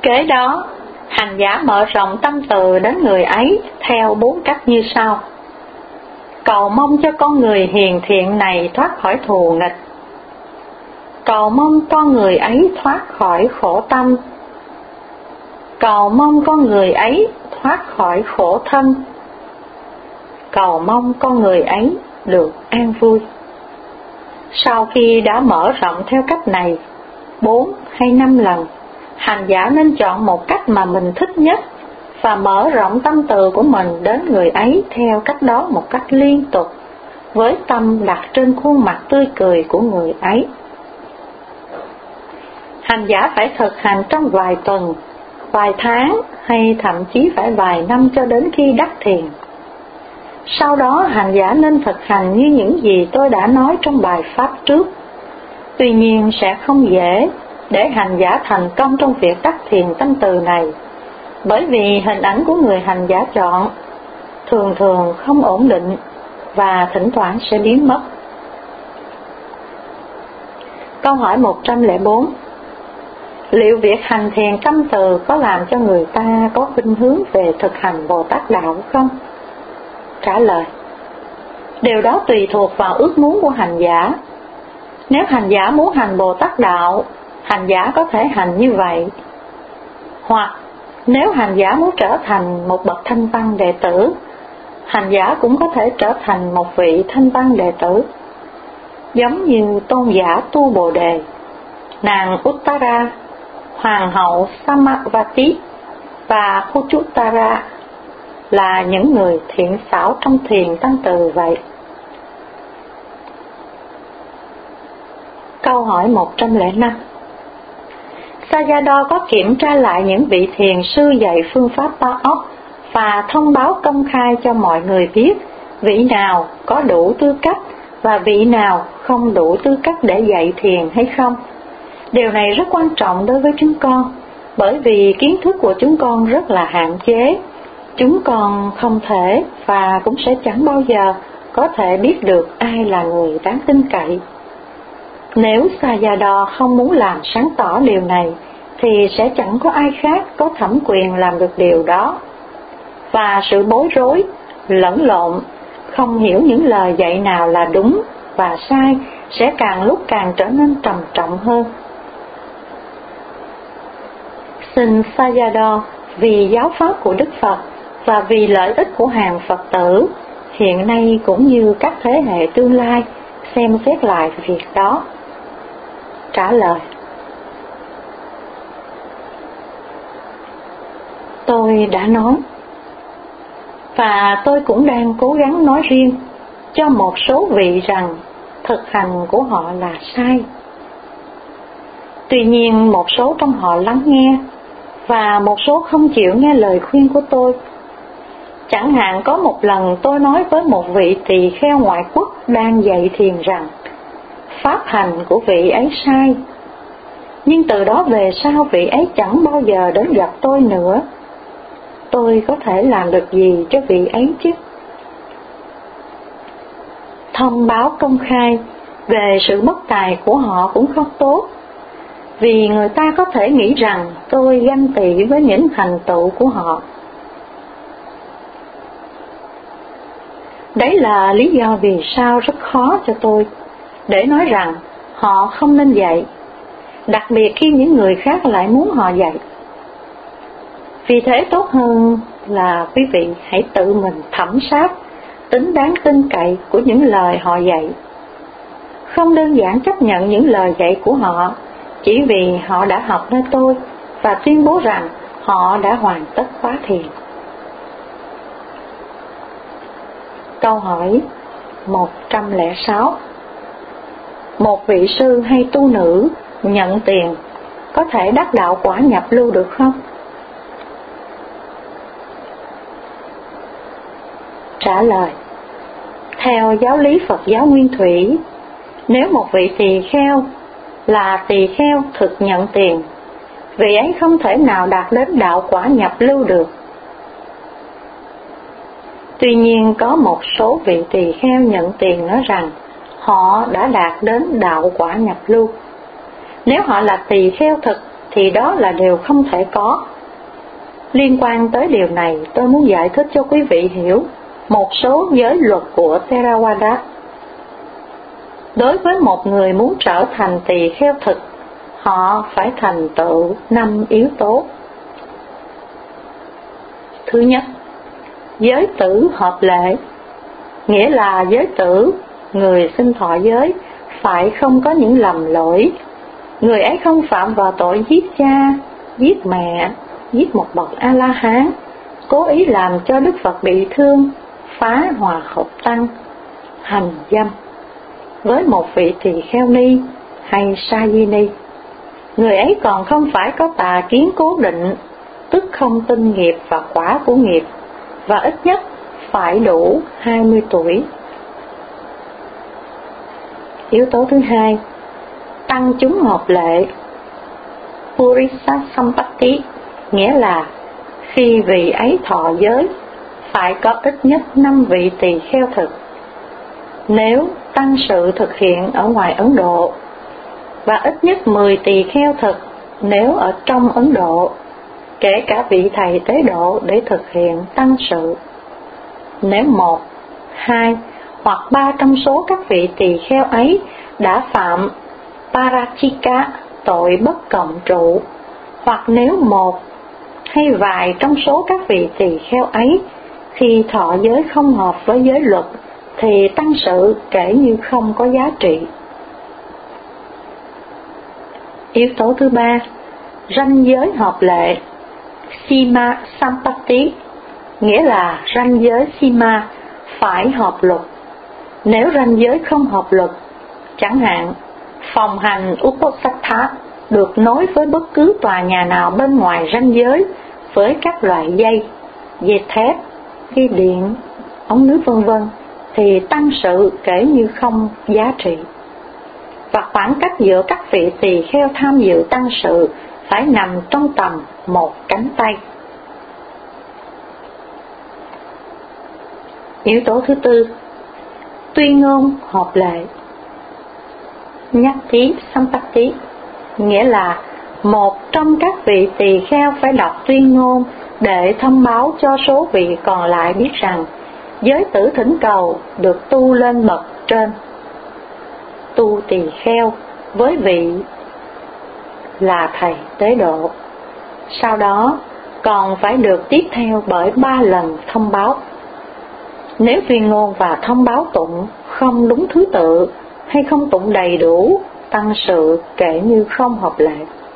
Kế đó, hành giả mở rộng tâm từ đến người ấy theo 4 cách như sau. Cầu mong cho con người hiền thiện này thoát khỏi thù nghịch. Cầu mong con người ấy thoát khỏi khổ tâm. Cầu mong con người ấy thoát khỏi khổ thân. Cầu mong con người ấy được an vui. Sau khi đã mở rộng theo cách này 4 hay 5 lần, hành giả nên chọn một cách mà mình thích nhất và mở rộng tâm từ của mình đến người ấy theo cách đó một cách liên tục, với tâm đặt trên khuôn mặt tươi cười của người ấy. Hành giả phải thực hành trong vài tuần, vài tháng hay thậm chí phải vài năm cho đến khi đắc thiền. Sau đó hành giả nên thực hành như những gì tôi đã nói trong bài pháp trước. Tuy nhiên sẽ không dễ để hành giả thành công trong việc đắc thiền tâm từ này, bởi vì hình ảnh của người hành giả chọn thường thường không ổn định và thỉnh thoảng sẽ biến mất. Câu hỏi 104. Liệu việc hành thiền tâm từ có làm cho người ta có khuynh hướng về thực hành Bồ Tát Đạo không? Trả lời: điều đó tùy thuộc vào ước muốn của hành giả. Nếu hành giả muốn hành Bồ Tát Đạo, hành giả có thể hành như vậy. Hoặc nếu hành giả muốn trở thành một bậc thanh văn đệ tử, hành giả cũng có thể trở thành một vị thanh văn đệ tử. Giống như tôn giả Tu Bồ Đề, nàng Uttara, hoàng hậu Samavati và Khuchuttara là những người thiện xảo trong thiền tâm từ vậy. Câu hỏi 105. Sayadaw có kiểm tra lại những vị thiền sư dạy phương pháp ba óc và thông báo công khai cho mọi người biết vị nào có đủ tư cách và vị nào không đủ tư cách để dạy thiền hay không. Điều này rất quan trọng đối với chúng con, bởi vì kiến thức của chúng con rất là hạn chế. Chúng con không thể và cũng sẽ chẳng bao giờ có thể biết được ai là người đáng tin cậy. Nếu Sayadaw không muốn làm sáng tỏ điều này, thì sẽ chẳng có ai khác có thẩm quyền làm được điều đó. Và sự bối rối, lẫn lộn, không hiểu những lời dạy nào là đúng và sai sẽ càng lúc càng trở nên trầm trọng hơn. Xin Sayadaw, vì giáo pháp của Đức Phật và vì lợi ích của hàng Phật tử, hiện nay cũng như các thế hệ tương lai, xem xét lại việc đó. Trả lời: tôi đã nói, và tôi cũng đang cố gắng nói riêng cho một số vị rằng thực hành của họ là sai. Tuy nhiên một số trong họ lắng nghe, và một số không chịu nghe lời khuyên của tôi. Chẳng hạn có một lần tôi nói với một vị tỳ kheo ngoại quốc đang dạy thiền rằng pháp hành của vị ấy sai, nhưng từ đó về sau vị ấy chẳng bao giờ đến gặp tôi nữa. Tôi có thể làm được gì cho vị ấy chứ? Thông báo công khai về sự bất tài của họ cũng không tốt, vì người ta có thể nghĩ rằng tôi ganh tị với những thành tựu của họ. Đấy là lý do vì sao rất khó cho tôi để nói rằng họ không nên dạy, đặc biệt khi những người khác lại muốn họ dạy. Vì thế tốt hơn là quý vị hãy tự mình thẩm sát tính đáng tin cậy của những lời họ dạy. Không đơn giản chấp nhận những lời dạy của họ chỉ vì họ đã học nơi tôi và tuyên bố rằng họ đã hoàn tất khóa thiền. Câu hỏi 106. Một vị sư hay tu nữ nhận tiền có thể đắc đạo quả nhập lưu được không? Trả lời: theo giáo lý Phật giáo Nguyên Thủy, nếu một vị tỳ kheo là tỳ kheo thực nhận tiền, vị ấy không thể nào đạt đến đạo quả nhập lưu được. Tuy nhiên có một số vị tỳ kheo nhận tiền nói rằng họ đã đạt đến đạo quả nhập lưu. Nếu họ là tỳ kheo thực thì đó là điều không thể có. Liên quan tới điều này, tôi muốn giải thích cho quý vị hiểu một số giới luật của Theravada. Đối với một người muốn trở thành tỳ kheo thực, họ phải thành tựu 5 yếu tố. Thứ nhất, giới tử hợp lệ, nghĩa là giới tử, người xin thọ giới, phải không có những lầm lỗi. Người ấy không phạm vào tội giết cha, giết mẹ, giết một bậc A-la-hán, cố ý làm cho Đức Phật bị thương, phá hòa hợp tăng, hành dâm với một vị tỳ kheo ni hay sa di ni. Người ấy còn không phải có tà kiến cố định, tức không tin nghiệp và quả của nghiệp, và ít nhất phải đủ 20 tuổi. Yếu tố thứ hai, tăng chúng hợp lệ, Purisa Sampatti, nghĩa là khi vị ấy thọ giới, phải có ít nhất 5 vị tỳ kheo thực. Nếu tăng sự thực hiện ở ngoài Ấn Độ, và ít nhất 10 tỳ kheo thực nếu ở trong Ấn Độ, kể cả vị thầy tế độ để thực hiện tăng sự. Nếu 1, 2 hoặc 3 trong số các vị tỳ kheo ấy đã phạm Parachika, tội bất cộng trụ, hoặc nếu 1 hay vài trong số các vị tỳ kheo ấy khi thọ giới không hợp với giới luật, thì tăng sự kể như không có giá trị. Yếu tố thứ ba, ranh giới hợp lệ, Sima Sampatti, nghĩa là ranh giới Sima phải hợp luật. Nếu ranh giới không hợp luật, chẳng hạn phòng hành Uposatha được nối với bất cứ tòa nhà nào bên ngoài ranh giới với các loại dây, dây thép, dây điện, ống nước v.v. thì tăng sự kể như không giá trị. Và khoảng cách giữa các vị tỳ kheo tham dự tăng sự phải nằm trong tầm một cánh tay. Yếu tố thứ tư, tuyên ngôn hợp lệ, Nhati Sampatti, nghĩa là một trong các vị tỳ kheo phải đọc tuyên ngôn để thông báo cho số vị còn lại biết rằng giới tử thỉnh cầu được tu lên bậc trên. Tu tỳ kheo với vị là thầy tế độ, sau đó còn phải được tiếp theo bởi 3 lần thông báo. Nếu tuyên ngôn và thông báo tụng không đúng thứ tự hay không tụng đầy đủ, tăng sự kể như không hợp lệ.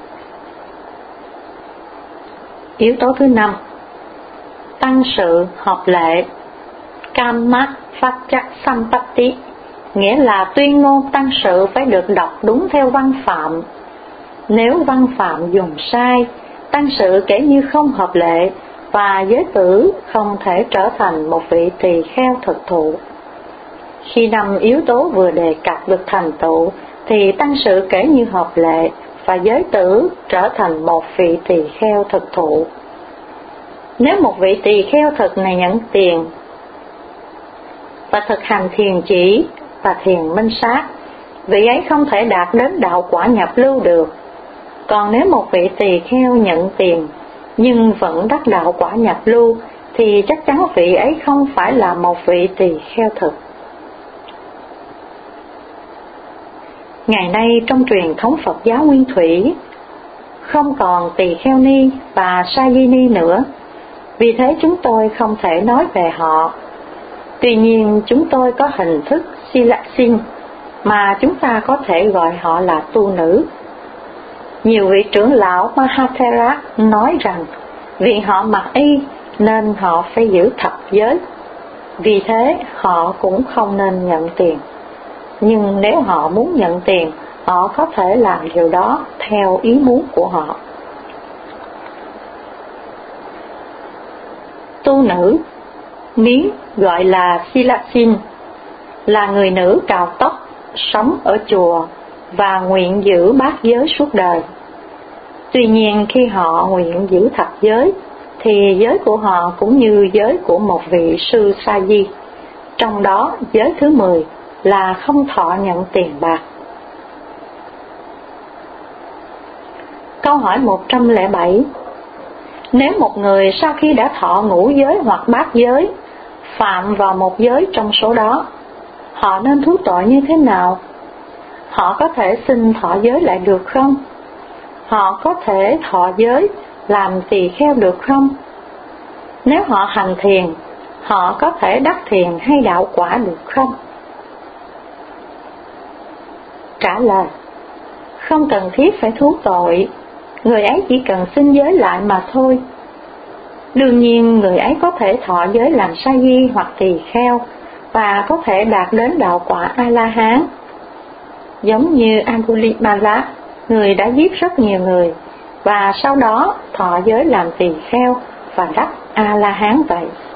Yếu tố thứ 5, tăng sự hợp lệ, Kamma Vacca Sampatti, nghĩa là tuyên ngôn tăng sự phải được đọc đúng theo văn phạm. Nếu văn phạm dùng sai, tăng sự kể như không hợp lệ và giới tử không thể trở thành một vị tỳ kheo thực thụ. Khi 5 yếu tố vừa đề cập được thành tựu, thì tăng sự kể như hợp lệ và giới tử trở thành một vị tỳ kheo thực thụ. Nếu một vị tỳ kheo thực này nhận tiền và thực hành thiền chỉ và thiền minh sát, vị ấy không thể đạt đến đạo quả nhập lưu được. Còn nếu một vị tỳ kheo nhận tiền nhưng vẫn đắc đạo quả nhập lưu, thì chắc chắn vị ấy không phải là một vị tỳ kheo thực. Ngày nay trong truyền thống Phật giáo Nguyên Thủy, không còn tỳ kheo ni và sa di ni nữa, vì thế chúng tôi không thể nói về họ. Tuy nhiên chúng tôi có hình thức Silasin mà chúng ta có thể gọi họ là tu nữ. Nhiều vị trưởng lão Mahathera nói rằng vì họ mặc y nên họ phải giữ thập giới, vì thế họ cũng không nên nhận tiền. Nhưng nếu họ muốn nhận tiền, họ có thể làm điều đó theo ý muốn của họ. Tu nữ, Miến gọi là Silasin, là người nữ cạo tóc, sống ở chùa và nguyện giữ bát giới suốt đời. Tuy nhiên khi họ nguyện giữ thập giới, thì giới của họ cũng như giới của một vị sư sa di, trong đó giới thứ 10 là không thọ nhận tiền bạc. Câu hỏi 107. Nếu một người sau khi đã thọ ngũ giới hoặc bát giới, phạm vào một giới trong số đó, họ nên thú tội như thế nào? Họ có thể xin thọ giới lại được không? Họ có thể thọ giới làm tỳ kheo được không? Nếu họ hành thiền, họ có thể đắc thiền hay đạo quả được không? Trả lời: không cần thiết phải thú tội, người ấy chỉ cần xin giới lại mà thôi. Đương nhiên người ấy có thể thọ giới làm sa di hoặc tỳ kheo và có thể đạt đến đạo quả A-la-hán. Giống như Angulimala, người đã giết rất nhiều người và sau đó thọ giới làm tỳ kheo và đắc A-la-hán vậy.